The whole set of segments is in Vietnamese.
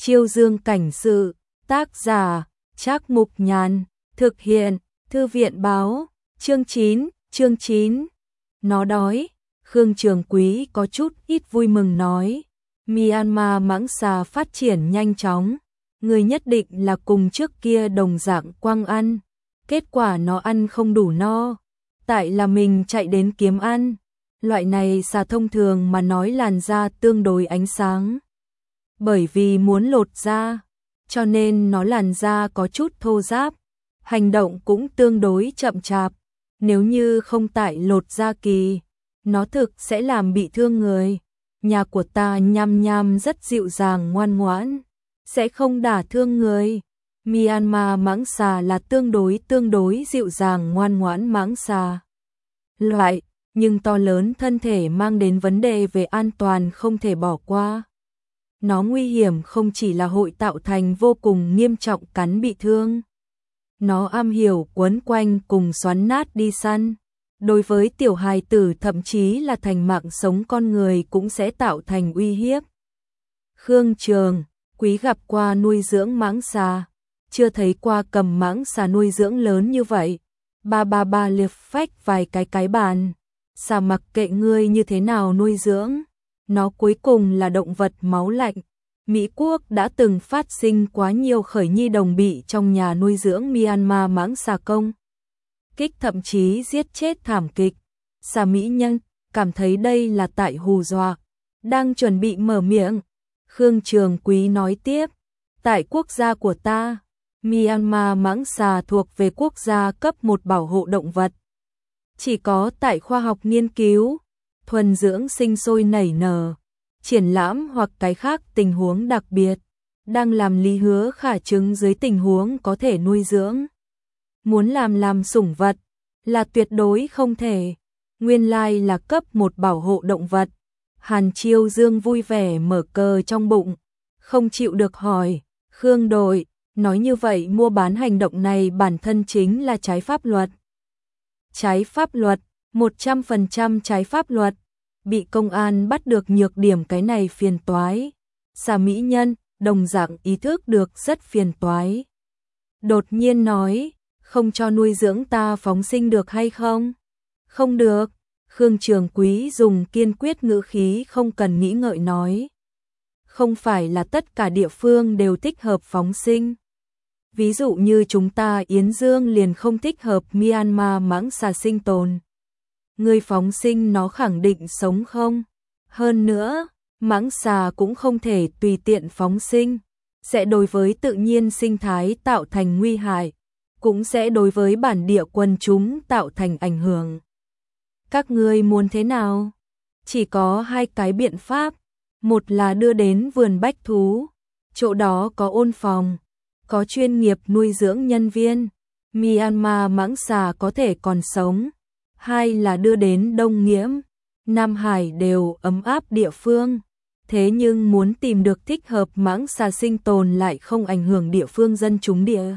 Chiêu Dương cảnh sự, tác giả, Trác Mục Nhàn, thực hiện, Thư viện báo, chương 9. Nó đói, Khương Trường Quý có chút ít vui mừng nói. Myanmar mãng xà phát triển nhanh chóng, người nhất định là cùng trước kia đồng dạng quăng ăn, kết quả nó ăn không đủ no, tại là mình chạy đến kiếm ăn. Loại này xà thông thường mà nói làn da tương đối ánh sáng. Bởi vì muốn lột da, cho nên nó làn da có chút thô ráp, hành động cũng tương đối chậm chạp. Nếu như không tại lột da kỳ, nó thực sẽ làm bị thương người. Nhà của ta Nham Nham rất dịu dàng ngoan ngoãn, sẽ không đả thương người. Myanmar mãng xà là tương đối dịu dàng ngoan ngoãn mãng xà loại, nhưng to lớn thân thể mang đến vấn đề về an toàn không thể bỏ qua. Nó nguy hiểm không chỉ là hội tạo thành vô cùng nghiêm trọng cắn bị thương. Nó am hiểu quấn quanh cùng xoắn nát đi săn. Đối với tiểu hài tử thậm chí là thành mạng sống con người cũng sẽ tạo thành uy hiếp. Khương Trường Quý gặp qua nuôi dưỡng mãng xà, chưa thấy qua cầm mãng xà nuôi dưỡng lớn như vậy. Ba liệp phách vài cái bàn. Xà mặc kệ ngươi như thế nào nuôi dưỡng, nó cuối cùng là động vật máu lạnh. Mỹ Quốc đã từng phát sinh quá nhiều khởi nhi đồng bị trong nhà nuôi dưỡng Myanmar mãng xà công kích, thậm chí giết chết thảm kịch. Xà mỹ nhân cảm thấy đây là tại hù dọa, đang chuẩn bị mở miệng. Khương Trường Quý nói tiếp, tại quốc gia của ta, Myanmar mãng xà thuộc về quốc gia cấp 1 bảo hộ động vật. Chỉ có tại khoa học nghiên cứu, thuần dưỡng sinh sôi nảy nở, triển lãm hoặc cái khác tình huống đặc biệt, đang làm lý hứa khả chứng dưới tình huống có thể nuôi dưỡng. Muốn làm sủng vật là tuyệt đối không thể. Nguyên lai là cấp 1 bảo hộ động vật. Hàn Chiêu Dương vui vẻ mở cờ trong bụng, không chịu được hỏi, Khương đội, nói như vậy mua bán hành động này bản thân chính là trái pháp luật. Trái pháp luật, 100% trái pháp luật. Bị công an bắt được nhược điểm cái này phiền toái. Xà mỹ nhân đồng dạng ý thức được rất phiền toái. Đột nhiên nói, không cho nuôi dưỡng ta phóng sinh được hay không? Không được. Khương Trường Quý dùng kiên quyết ngữ khí không cần nghĩ ngợi nói. Không phải là tất cả địa phương đều thích hợp phóng sinh. Ví dụ như chúng ta Yến Dương liền không thích hợp Myanmar mãng xà sinh tồn. Người phóng sinh nó khẳng định sống không? Hơn nữa, mãng xà cũng không thể tùy tiện phóng sinh, sẽ đối với tự nhiên sinh thái tạo thành nguy hại, cũng sẽ đối với bản địa quần chúng tạo thành ảnh hưởng. Các ngươi muốn thế nào? Chỉ có hai cái biện pháp, một là đưa đến vườn bách thú, chỗ đó có ôn phòng, có chuyên nghiệp nuôi dưỡng nhân viên, Myanmar mãng xà có thể còn sống. Hai là đưa đến Đông Nghiễm, Nam Hải đều ấm áp địa phương. Thế nhưng muốn tìm được thích hợp mãng xà sinh tồn lại không ảnh hưởng địa phương dân chúng địa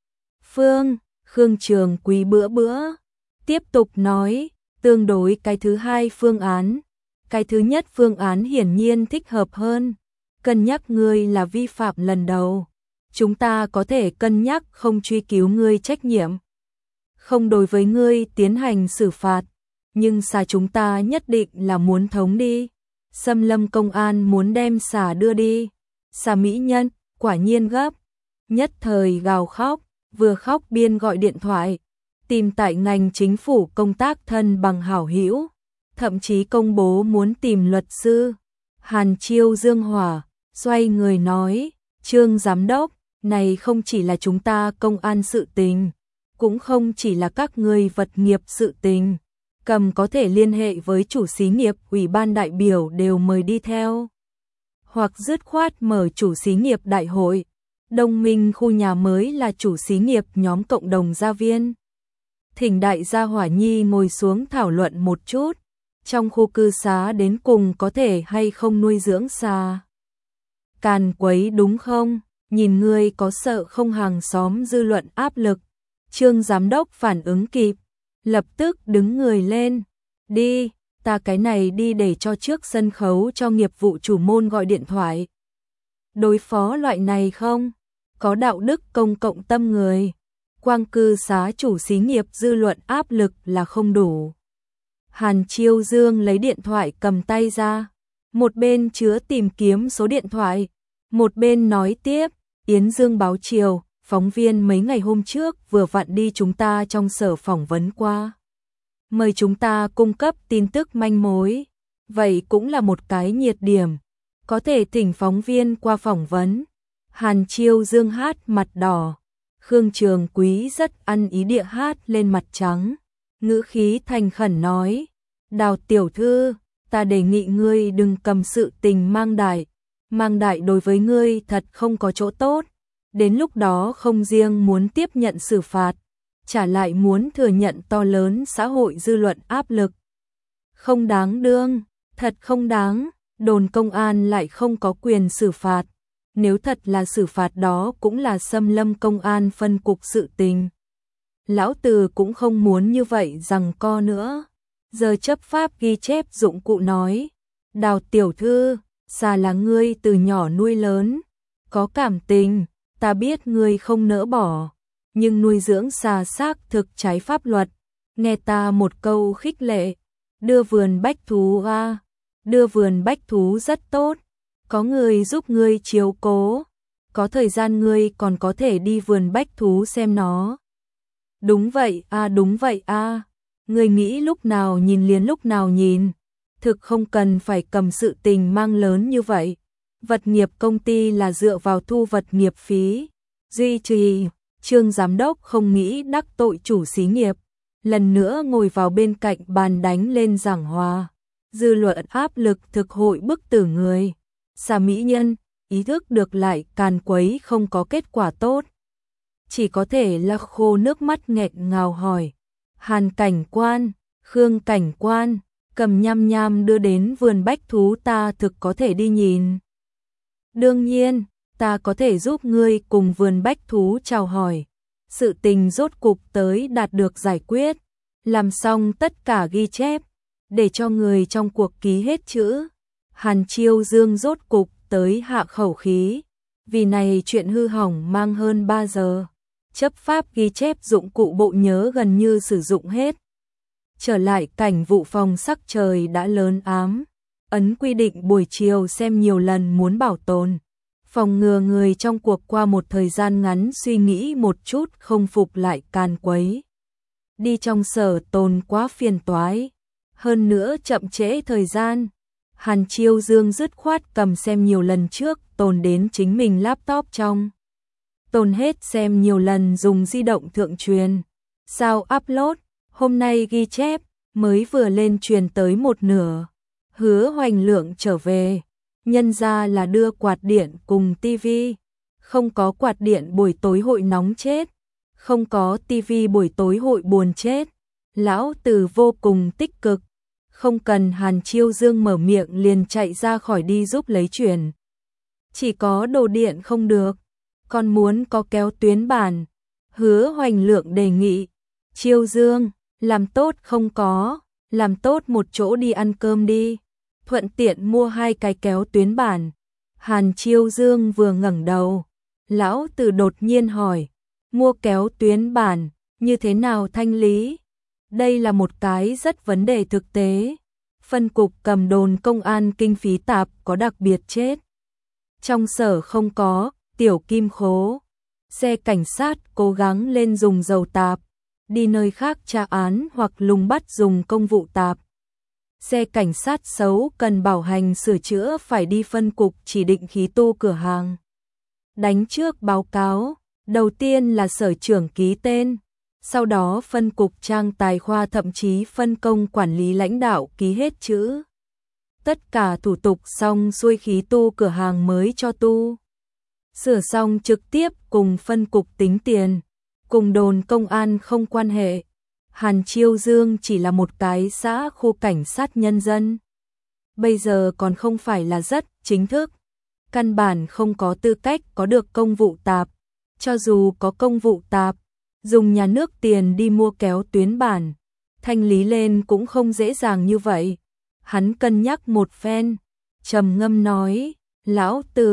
phương. Khương Trường Quý bữa tiếp tục nói, tương đối cái thứ hai phương án. Cái thứ nhất phương án hiển nhiên thích hợp hơn. Cân nhắc ngươi là vi phạm lần đầu, chúng ta có thể cân nhắc không truy cứu ngươi trách nhiệm, không đối với ngươi tiến hành xử phạt, nhưng xà chúng ta nhất định là muốn thống đi. Xâm lâm công an muốn đem xà đưa đi. Xà mỹ nhân quả nhiên gấp, nhất thời gào khóc, vừa khóc biên gọi điện thoại, tìm tại ngành chính phủ công tác thân bằng hảo hữu, thậm chí công bố muốn tìm luật sư. Hàn Chiêu Dương hỏa, xoay người nói, Trương giám đốc, này không chỉ là chúng ta công an sự tình, cũng không chỉ là các ngươi vật nghiệp sự tình, cầm có thể liên hệ với chủ xí nghiệp, ủy ban đại biểu đều mời đi theo, hoặc dứt khoát mở chủ xí nghiệp đại hội. Đông Minh khu nhà mới là chủ xí nghiệp nhóm cộng đồng gia viên. Thỉnh đại gia hỏa nhi ngồi xuống thảo luận một chút, trong khu cư xá đến cùng có thể hay không nuôi dưỡng xà. Càn quấy đúng không? Nhìn ngươi có sợ không hàng xóm dư luận áp lực. Trương giám đốc phản ứng kịp, lập tức đứng người lên. Đi, ta cái này đi để cho trước sân khấu cho nghiệp vụ chủ môn gọi điện thoại. đối phó loại này không có đạo đức công cộng tâm người. Quang cư xá chủ xí nghiệp dư luận áp lực là không đủ. Hàn Chiêu Dương lấy điện thoại cầm tay ra, một bên chứa tìm kiếm số điện thoại, một bên nói tiếp, Yến Dương báo chiều, phóng viên mấy ngày hôm trước vừa vặn đi chúng ta trong sở phỏng vấn qua. Mời chúng ta cung cấp tin tức manh mối, vậy cũng là một cái nhiệt điểm, có thể thỉnh phóng viên qua phỏng vấn. Hàn Chiêu Dương hát mặt đỏ, Khương Trường Quý rất ăn ý địa hát lên mặt trắng, ngữ khí thành khẩn nói, Đào tiểu thư, ta đề nghị ngươi đừng cầm sự tình mang đại đối với ngươi thật không có chỗ tốt, đến lúc đó không riêng muốn tiếp nhận xử phạt, trả lại muốn thừa nhận to lớn xã hội dư luận áp lực. Không đáng đương, thật không đáng, đồn công an lại không có quyền xử phạt, nếu thật là xử phạt đó cũng là xâm lâm công an phân cục sự tình. Lão Từ cũng không muốn như vậy rằng co nữa. Giờ chấp pháp ghi chép dụng cụ nói, Đào tiểu thư, xà là ngươi từ nhỏ nuôi lớn, có cảm tình, ta biết ngươi không nỡ bỏ, nhưng nuôi dưỡng xà xác thực trái pháp luật, nghe ta một câu khích lệ, đưa vườn bách thú a, đưa vườn bách thú rất tốt, có người giúp ngươi chiếu cố, có thời gian ngươi còn có thể đi vườn bách thú xem nó. Đúng vậy a. Người nghĩ lúc nào nhìn liền lúc nào nhìn, thực không cần phải cầm sự tình mang lớn như vậy. Vật nghiệp công ty là dựa vào thu vật nghiệp phí, duy trì, Trương giám đốc không nghĩ đắc tội chủ xí nghiệp, lần nữa ngồi vào bên cạnh bàn đánh lên giảng hòa. Dư luận áp lực thực hội bức tử người, xà mỹ nhân, ý thức được lại càn quấy không có kết quả tốt. Chỉ có thể là khô nước mắt nghẹn ngào hỏi, Hàn cảnh quan, Khương cảnh quan, cầm nham nham đưa đến vườn bách thú ta thực có thể đi nhìn. Đương nhiên, ta có thể giúp ngươi cùng vườn bách thú chào hỏi. Sự tình rốt cục tới đạt được giải quyết, làm xong tất cả ghi chép, để cho người trong cuộc ký hết chữ. Hàn Chiêu Dương rốt cục tới hạ khẩu khí, vì này chuyện hư hỏng mang hơn 3 giờ. Chấp pháp ghi chép dụng cụ bộ nhớ gần như sử dụng hết. Trở lại cảnh vụ phòng sắc trời đã lớn ám, ấn quy định buổi chiều xem nhiều lần muốn bảo tồn. Phòng ngừa người trong cuộc qua một thời gian ngắn suy nghĩ một chút không phục lại càn quấy. Đi trong sở tồn quá phiền toái, hơn nữa chậm trễ thời gian. Hàn Chiêu Dương dứt khoát cầm xem nhiều lần trước tồn đến chính mình laptop trong. Tồn hết xem nhiều lần dùng di động thượng truyền. Sao upload, hôm nay ghi chép, mới vừa lên truyền tới một nửa. Hứa Hoành Lượng trở về, nhân ra là đưa quạt điện cùng tivi. Không có quạt điện buổi tối hội nóng chết, không có tivi buổi tối hội buồn chết. Lão Từ vô cùng tích cực, không cần Hàn Chiêu Dương mở miệng liền chạy ra khỏi đi giúp lấy chuyển. Chỉ có đồ điện không được, còn muốn có kéo tuyến bàn. Hứa Hoành Lượng đề nghị, Chiêu Dương, làm tốt không có, làm tốt một chỗ đi ăn cơm đi, thuận tiện mua 2 cái kéo tuyến bàn. Hàn Chiêu Dương vừa ngẩng đầu, Lão Từ đột nhiên hỏi, mua kéo tuyến bàn, như thế nào thanh lý? Đây là một cái rất vấn đề thực tế. Phân cục cầm đồn công an kinh phí tạp có đặc biệt chết. Trong sở không có, tiểu kim khố. Xe cảnh sát cố gắng lên dùng dầu tạp, đi nơi khác tra án hoặc lùng bắt dùng công vụ tạp. Xe cảnh sát xấu cần bảo hành sửa chữa phải đi phân cục chỉ định khí tu cửa hàng. Đánh trước báo cáo, đầu tiên là sở trưởng ký tên, sau đó phân cục trang tài khoa thậm chí phân công quản lý lãnh đạo ký hết chữ. Tất cả thủ tục xong xuôi khí tu cửa hàng mới cho tu. Sửa xong trực tiếp cùng phân cục tính tiền, cùng đồn công an không quan hệ. Hàn Chiêu Dương chỉ là một cái xã khu cảnh sát nhân dân. Bây giờ còn không phải là rất chính thức, căn bản không có tư cách có được công vụ tạp. Cho dù có công vụ tạp, dùng nhà nước tiền đi mua kéo tuyến bản, thanh lý lên cũng không dễ dàng như vậy. Hắn cân nhắc một phen, trầm ngâm nói, Lão Từ,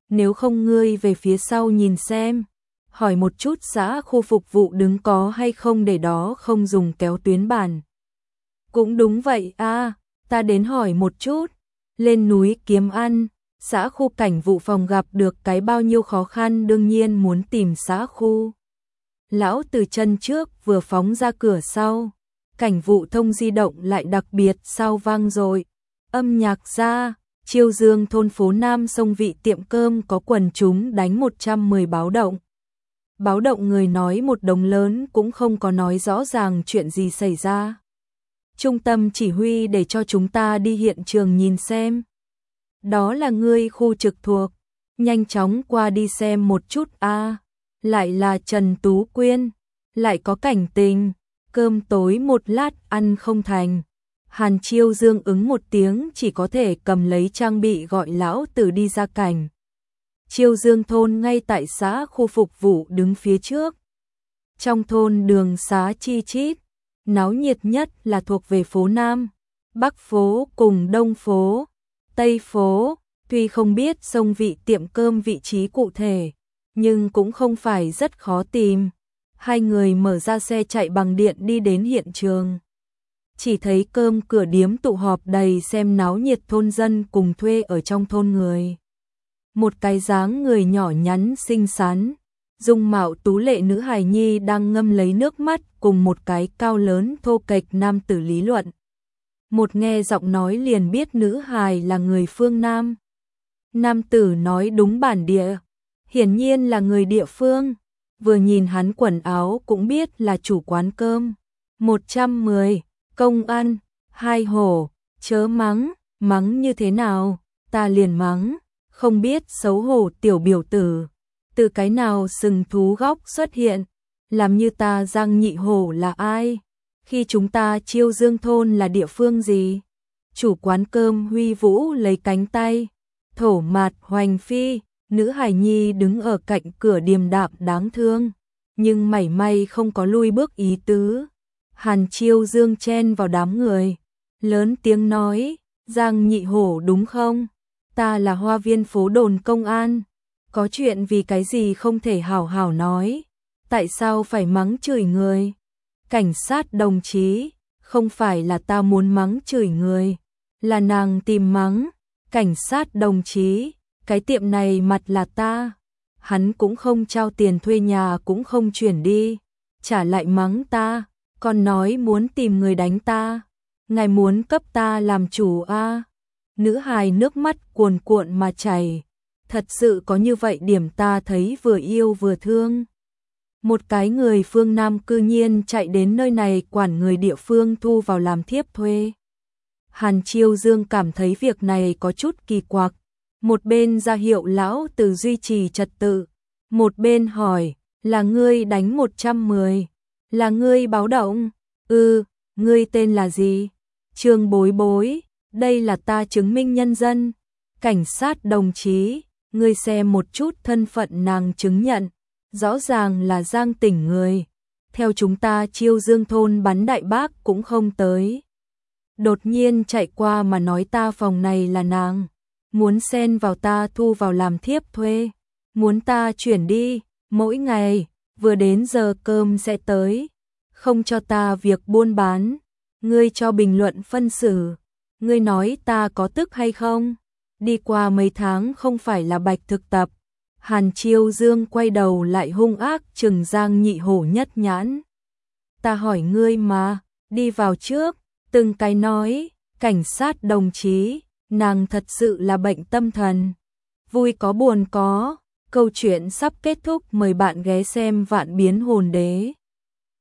nếu không ngươi về phía sau nhìn xem, hỏi một chút xã khu phục vụ đứng có hay không để đó không dùng kéo tuyến bản. Cũng đúng vậy a, ta đến hỏi một chút, lên núi kiếm ăn, xã khu cảnh vụ phòng gặp được cái bao nhiêu khó khăn đương nhiên muốn tìm xã khu. Lão từ chân trước vừa phóng ra cửa sau, cảnh vụ thông di động lại đặc biệt sao vang rồi, âm nhạc ra, Chiêu Dương thôn phố Nam sông vị tiệm cơm có quần chúng đánh 110 báo động. Báo động người nói một đồng lớn cũng không có nói rõ ràng chuyện gì xảy ra. Trung tâm chỉ huy để cho chúng ta đi hiện trường nhìn xem. Đó là ngươi khu trực thuộc, nhanh chóng qua đi xem một chút a. Lại là Trần Tú Quyên, lại có cảnh tình, cơm tối một lát ăn không thành. Hàn Chiêu Dương ứng một tiếng chỉ có thể cầm lấy trang bị gọi lão tử đi ra cảnh. Chiêu Dương thôn ngay tại xã khu phục vụ đứng phía trước. Trong thôn đường xá chi chít, náo nhiệt nhất là thuộc về phố Nam, Bắc phố cùng Đông phố, Tây phố, tuy không biết sông vị tiệm cơm vị trí cụ thể, nhưng cũng không phải rất khó tìm. Hai người mở ra xe chạy bằng điện đi đến hiện trường. Chỉ thấy cơm cửa điếm tụ họp đầy xem náo nhiệt thôn dân cùng thuê ở trong thôn người. Một cái dáng người nhỏ nhắn xinh xắn, dung mạo tú lệ nữ hài nhi đang ngâm lấy nước mắt cùng một cái cao lớn thô kệch nam tử lý luận. Một nghe giọng nói liền biết nữ hài là người phương Nam. Nam tử nói đúng bản địa, hiển nhiên là người địa phương, vừa nhìn hắn quần áo cũng biết là chủ quán cơm. 110, công ăn, 2 hổ, chớ mắng, mắng như thế nào, ta liền mắng, không biết xấu hổ tiểu biểu tử, từ cái nào sừng thú góc xuất hiện, làm như ta Giang Nhị Hổ là ai, khi chúng ta Chiêu Dương thôn là địa phương gì. Chủ quán cơm huy vũ lấy cánh tay, thổ mạt hoành phi, nữ hài nhi đứng ở cạnh cửa điềm đạm đáng thương, nhưng mảy may không có lui bước ý tứ. Hàn Chiêu Dương chen vào đám người, lớn tiếng nói, Giang Nhị Hổ đúng không? Ta là Hoa Viên phố đồn công an, có chuyện vì cái gì không thể hảo hảo nói, tại sao phải mắng chửi người? Cảnh sát đồng chí, không phải là ta muốn mắng chửi người, là nàng tìm mắng. Cảnh sát đồng chí, cái tiệm này mặt là ta, hắn cũng không trao tiền thuê nhà cũng không chuyển đi, trả lại mắng ta, còn nói muốn tìm người đánh ta, ngài muốn cấp ta làm chủ a? Nữ hài nước mắt cuồn cuộn mà chảy, thật sự có như vậy điểm ta thấy vừa yêu vừa thương. Một cái người phương Nam cư nhiên chạy đến nơi này quản người địa phương thu vào làm thiếp thuê. Hàn Chiêu Dương cảm thấy việc này có chút kỳ quặc, một bên ra hiệu lão tử duy trì trật tự, một bên hỏi, là ngươi đánh 110, là ngươi báo động, ngươi tên là gì? Trương Bối Bối, đây là ta chứng minh nhân dân. Cảnh sát đồng chí, ngươi xem một chút thân phận nàng chứng nhận, rõ ràng là Giang tỉnh người, theo chúng ta Chiêu Dương thôn bắn đại bác cũng không tới. Đột nhiên chạy qua mà nói ta phòng này là nàng, muốn xen vào ta thu vào làm thiếp thuê, muốn ta chuyển đi, mỗi ngày, vừa đến giờ cơm sẽ tới, không cho ta việc buôn bán, ngươi cho bình luận phân xử, ngươi nói ta có tức hay không? Đi qua mấy tháng không phải là bạch thực tập. Hàn Chiêu Dương quay đầu lại hung ác trừng Giang Nhị Hổ nhất nhãn. Ta hỏi ngươi mà, đi vào trước. Từng cái nói, cảnh sát đồng chí, nàng thật sự là bệnh tâm thần. Vui có buồn có, câu chuyện sắp kết thúc, mời bạn ghé xem Vạn Biến Hồn Đế.